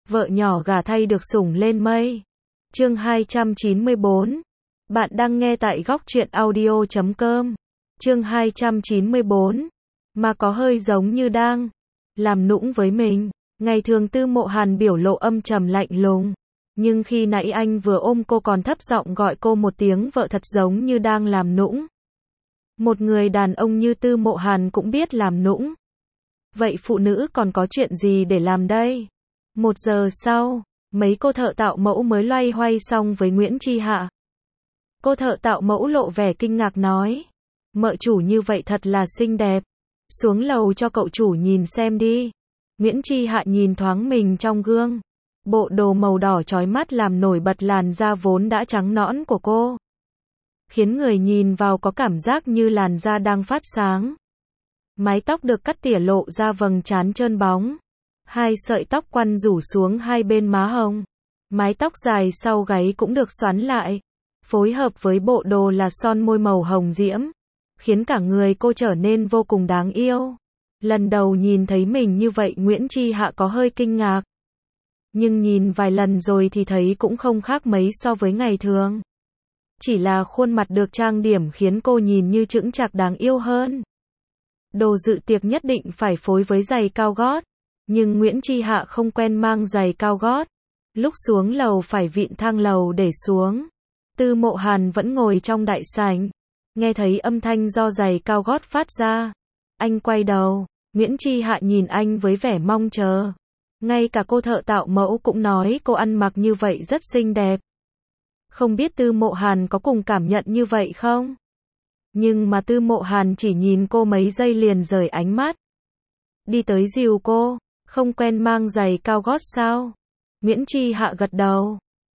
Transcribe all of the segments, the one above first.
vợ nhỏ gả thay được sủng lên mây. Chương 294. Bạn đang nghe tại góc truyện audio.com. Chương 294. Mà có hơi giống như đang làm nũng với mình. Ngày thường Tư Mộ Hàn biểu lộ âm trầm lạnh lùng, nhưng khi nãy anh vừa ôm cô còn thấp giọng gọi cô một tiếng vợ thật giống như đang làm nũng. Một người đàn ông như Tư Mộ Hàn cũng biết làm nũng. Vậy phụ nữ còn có chuyện gì để làm đây? 1 giờ sau, mấy cô thợ tạo mẫu mới loay hoay xong với Nguyễn Chi Hạ. Cô thợ tạo mẫu lộ vẻ kinh ngạc nói: "Mợ chủ như vậy thật là xinh đẹp. Xuống lầu cho cậu chủ nhìn xem đi." Nguyễn Chi Hạ nhìn thoáng mình trong gương. Bộ đồ màu đỏ chói mắt làm nổi bật làn da vốn đã trắng nõn của cô, khiến người nhìn vào có cảm giác như làn da đang phát sáng. Mái tóc được cắt tỉa lộ ra vầng trán trơn bóng. 2 sợi tóc quăn rủ xuống hai bên má hồng. Mái tóc dài sau gáy cũng được xoắn lại. Phối hợp với bộ đồ là son môi màu hồng diễm, khiến cả người cô trở nên vô cùng đáng yêu. Lần đầu nhìn thấy mình như vậy Nguyễn Chi Hạ có hơi kinh ngạc. Nhưng nhìn vài lần rồi thì thấy cũng không khác mấy so với ngày thường. Chỉ là khuôn mặt được trang điểm khiến cô nhìn như chững chạc đáng yêu hơn. Đồ dự tiệc nhất định phải phối với giày cao gót. Nhưng Nguyễn Chi Hạ không quen mang giày cao gót. Lúc xuống lầu phải vịn thang lầu để xuống. Tư Mộ Hàn vẫn ngồi trong đại sảnh. Nghe thấy âm thanh do giày cao gót phát ra. Anh quay đầu. Nguyễn Chi Hạ nhìn anh với vẻ mong chờ. Ngay cả cô thợ tạo mẫu cũng nói cô ăn mặc như vậy rất xinh đẹp. Không biết Tư Mộ Hàn có cùng cảm nhận như vậy không? Nhưng mà Tư Mộ Hàn chỉ nhìn cô mấy giây liền rời ánh mắt. Đi tới dìu cô. Không quen mang giày cao gót sao? Nguyễn Chi Hạ gật đầu.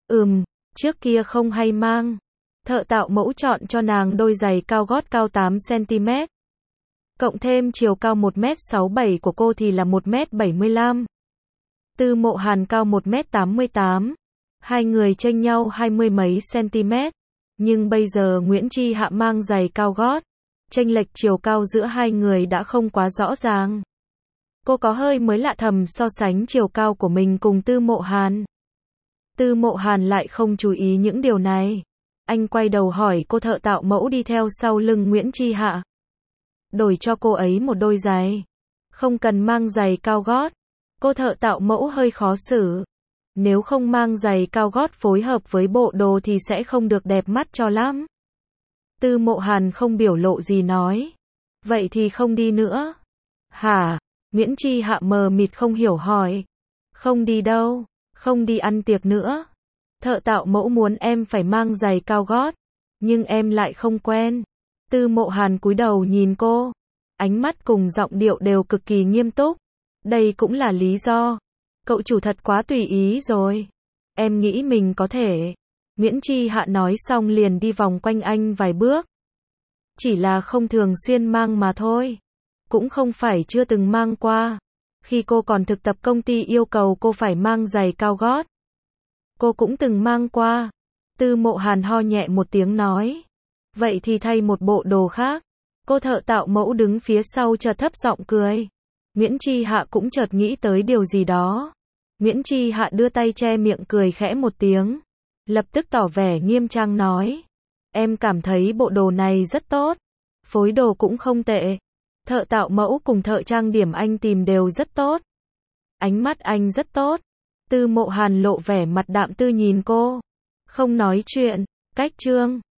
Trước kia không hay mang. Thợ tạo mẫu chọn cho nàng đôi giày cao gót cao 8cm. Cộng thêm chiều cao 1m67 của cô thì là 1m75. Tư Mộ Hàn cao 1m88. Hai người chênh nhau 20 mấy cm. Nhưng bây giờ Nguyễn Chi Hạ mang giày cao gót. Chênh lệch chiều cao giữa hai người đã không quá rõ ràng. Cô có hơi mới lạ thầm so sánh chiều cao của mình cùng Tư Mộ Hàn. Tư Mộ Hàn lại không chú ý những điều này. Anh quay đầu hỏi cô thợ tạo mẫu đi theo sau lưng Nguyễn Chi Hạ. Đổi cho cô ấy một đôi giày. Không cần mang giày cao gót. Cô thợ tạo mẫu hơi khó xử. Nếu không mang giày cao gót phối hợp với bộ đồ thì sẽ không được đẹp mắt cho lắm. Tư Mộ Hàn không biểu lộ gì nói. Vậy thì không đi nữa. Hả? Nguyễn Chi Hạ mờ mịt không hiểu hỏi. Không đi đâu, không đi ăn tiệc nữa. Thợ tạo mẫu muốn em phải mang giày cao gót, nhưng em lại không quen. Tư Mộ Hàn cúi đầu nhìn cô. Ánh mắt cùng giọng điệu đều cực kỳ nghiêm túc. Đây cũng là lý do. Cậu chủ thật quá tùy ý rồi. Em nghĩ mình có thể. Nguyễn Chi Hạ nói xong liền đi vòng quanh anh vài bước. Chỉ là không thường xuyên mang mà thôi. Cũng không phải chưa từng mang qua. Khi cô còn thực tập công ty yêu cầu cô phải mang giày cao gót. Cô cũng từng mang qua. Tư Mộ Hàn ho nhẹ một tiếng nói. Vậy thì thay một bộ đồ khác. Cô thợ tạo mẫu đứng phía sau chợt thấp giọng cười. Nguyễn Chi Hạ cũng chợt nghĩ tới điều gì đó. Nguyễn Chi Hạ đưa tay che miệng cười khẽ một tiếng. Lập tức tỏ vẻ nghiêm trang nói. Em cảm thấy bộ đồ này rất tốt. Phối đồ cũng không tệ. Thợ tạo mẫu cùng thợ trang điểm anh tìm đều rất tốt. Ánh mắt anh rất tốt. Tư Mộ Hàn lộ vẻ mặt đạm tư nhìn cô. Không nói chuyện. Cách chương